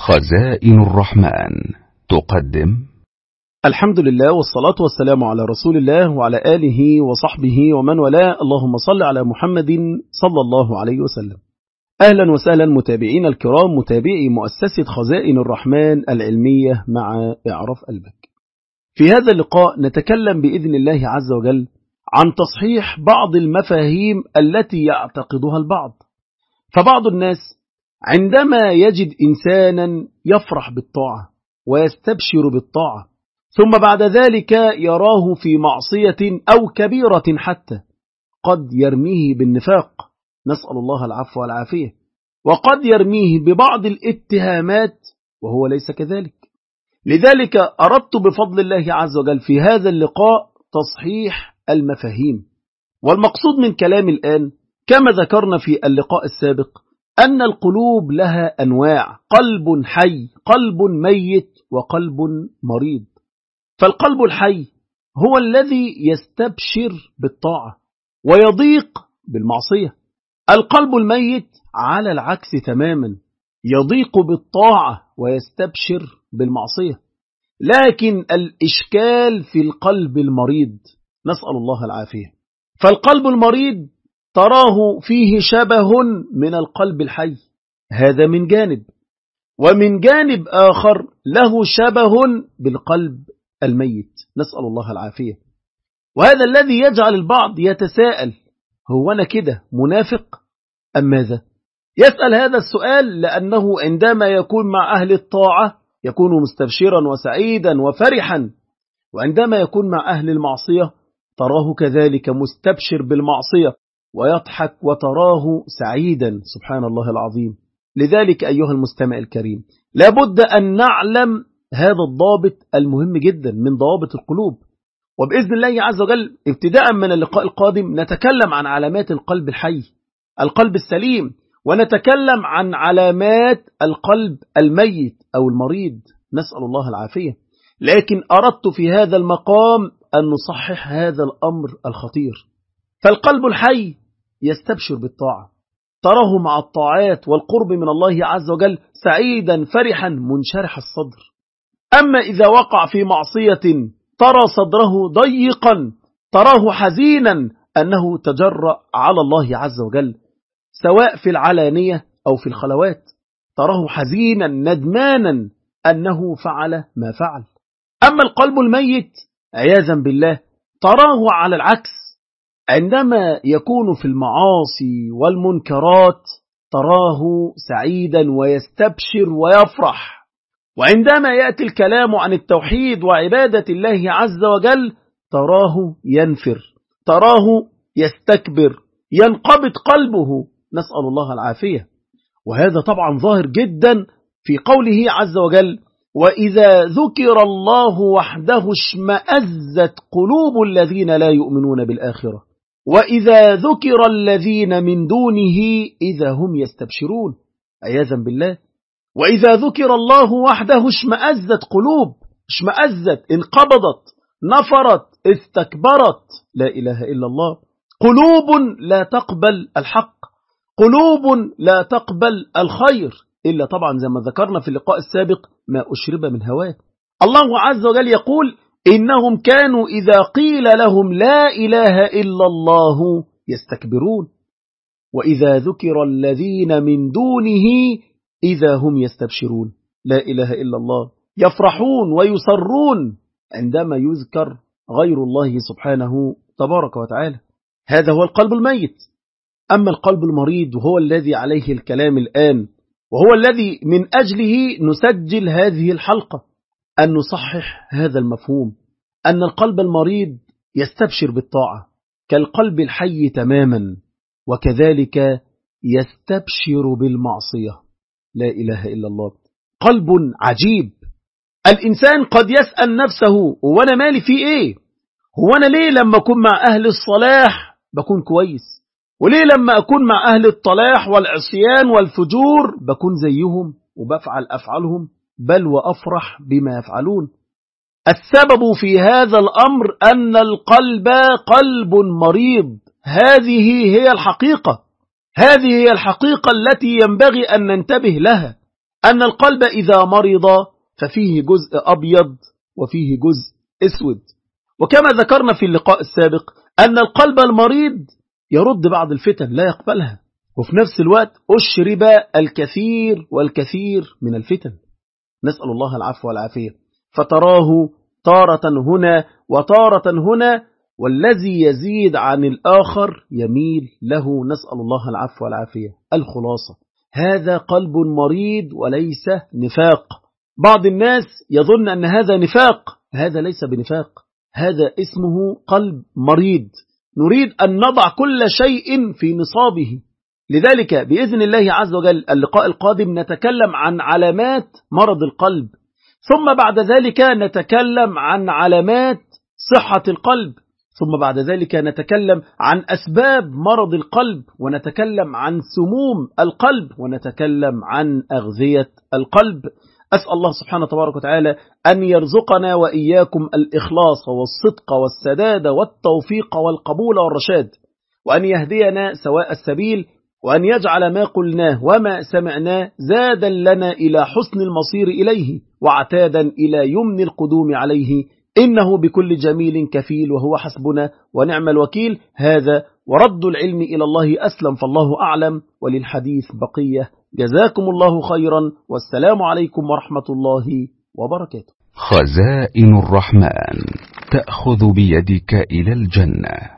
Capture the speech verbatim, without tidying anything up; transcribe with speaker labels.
Speaker 1: خزائن الرحمن تقدم.
Speaker 2: الحمد لله والصلاة والسلام على رسول الله وعلى آله وصحبه ومن والاه. اللهم صل على محمد صلى الله عليه وسلم. أهلا وسهلا متابعين الكرام، متابعي مؤسسة خزائن الرحمن العلمية مع إعراف قلبك. في هذا اللقاء نتكلم بإذن الله عز وجل عن تصحيح بعض المفاهيم التي يعتقدها البعض. فبعض الناس عندما يجد إنسانا يفرح بالطاعة ويستبشر بالطاعة ثم بعد ذلك يراه في معصية أو كبيرة حتى، قد يرميه بالنفاق، نسأل الله العفو والعافية، وقد يرميه ببعض الاتهامات وهو ليس كذلك. لذلك أردت بفضل الله عز وجل في هذا اللقاء تصحيح المفاهيم. والمقصود من كلام الآن كما ذكرنا في اللقاء السابق أن القلوب لها أنواع: قلب حي، قلب ميت، وقلب مريض. فالقلب الحي هو الذي يستبشر بالطاعة ويضيق بالمعصية. القلب الميت على العكس تماما، يضيق بالطاعة ويستبشر بالمعصية. لكن الإشكال في القلب المريض، نسأل الله العافية. فالقلب المريض تراه فيه شبه من القلب الحي، هذا من جانب، ومن جانب آخر له شبه بالقلب الميت، نسأل الله العافية. وهذا الذي يجعل البعض يتساءل: هو أنا كده منافق أم ماذا؟ يسأل هذا السؤال لأنه عندما يكون مع أهل الطاعة يكون مستبشرا وسعيدا وفرحا، وعندما يكون مع أهل المعصية تراه كذلك مستبشر بالمعصية ويضحك وتراه سعيدا، سبحان الله العظيم. لذلك أيها المستمع الكريم لابد أن نعلم هذا الضابط المهم جدا من ضوابط القلوب. وبإذن الله عز وجل ابتداء من اللقاء القادم نتكلم عن علامات القلب الحي، القلب السليم، ونتكلم عن علامات القلب الميت أو المريض، نسأل الله العافية. لكن أردت في هذا المقام أن نصحح هذا الأمر الخطير. فالقلب الحي يستبشر بالطاعة، تراه مع الطاعات والقرب من الله عز وجل سعيدا فرحا منشرح الصدر. أما إذا وقع في معصية ترى صدره ضيقا، تراه حزينا أنه تجرأ على الله عز وجل، سواء في العلانية أو في الخلوات، تراه حزينا ندمانا أنه فعل ما فعل. أما القلب الميت عياذا بالله تراه على العكس، عندما يكون في المعاصي والمنكرات تراه سعيدا ويستبشر ويفرح، وعندما يأتي الكلام عن التوحيد وعبادة الله عز وجل تراه ينفر، تراه يستكبر، ينقبض قلبه، نسأل الله العافية. وهذا طبعا ظاهر جدا في قوله عز وجل: وإذا ذكر الله وحده اشمأزت قلوب الذين لا يؤمنون بالآخرة وإذا ذكر الذين من دونه إذا هم يستبشرون، عياذا بالله. وإذا ذكر الله وحده اشمأزت قلوب، اشمأزت، انقبضت، نفرت، استكبرت، لا إله إلا الله. قلوب لا تقبل الحق، قلوب لا تقبل الخير، إلا طبعا زي ما ذكرنا في اللقاء السابق ما أشرب من هواه. الله عز وجل يقول: إنهم كانوا إذا قيل لهم لا إله إلا الله يستكبرون وإذا ذكر الذين من دونه إذا هم يستبشرون، لا إله إلا الله. يفرحون ويسرون عندما يذكر غير الله سبحانه تبارك وتعالى. هذا هو القلب الميت. أما القلب المريض وهو الذي عليه الكلام الآن، وهو الذي من أجله نسجل هذه الحلقة، أن نصحح هذا المفهوم، أن القلب المريض يستبشر بالطاعة كالقلب الحي تماما، وكذلك يستبشر بالمعصية، لا إله إلا الله. قلب عجيب. الإنسان قد يسأل نفسه: هو أنا مالي في إيه؟ هو أنا ليه لما أكون مع أهل الصلاح بكون كويس؟ وليه لما أكون مع أهل الطلاح والعصيان والفجور بكون زيهم وبفعل أفعالهم، بل وأفرح بما يفعلون؟ السبب في هذا الأمر أن القلب قلب مريض. هذه هي الحقيقة، هذه هي الحقيقة التي ينبغي أن ننتبه لها. أن القلب إذا مرض ففيه جزء أبيض وفيه جزء أسود. وكما ذكرنا في اللقاء السابق أن القلب المريض يرد بعض الفتن لا يقبلها، وفي نفس الوقت أشرب الكثير والكثير من الفتن، نسأل الله العفو والعافية. فتراه تارة هنا وتارة هنا، والذي يزيد عن الآخر يميل له، نسأل الله العفو والعافية. الخلاصة هذا قلب مريض وليس نفاق. بعض الناس يظن أن هذا نفاق، هذا ليس بنفاق، هذا اسمه قلب مريض. نريد أن نضع كل شيء في نصابه. لذلك بإذن الله عز وجل اللقاء القادم نتكلم عن علامات مرض القلب، ثم بعد ذلك نتكلم عن علامات صحة القلب، ثم بعد ذلك نتكلم عن أسباب مرض القلب، ونتكلم عن سموم القلب، ونتكلم عن أغذية القلب. أسأل الله سبحانه تبارك وتعالى أن يرزقنا وإياكم الإخلاص والصدق والسداد والتوفيق والقبول والرشاد، وأن يهدينا سواء السبيل، وأن يجعل ما قلناه وما سمعناه زادا لنا إلى حسن المصير إليه، وعتادا إلى يمن القدوم عليه، إنه بكل جميل كفيل، وهو حسبنا ونعم الوكيل. هذا ورد العلم إلى الله أسلم، فالله أعلم، وللحديث بقية. جزاكم الله خيرا، والسلام عليكم ورحمة الله وبركاته.
Speaker 1: خزائن الرحمن تأخذ بيدك إلى الجنة.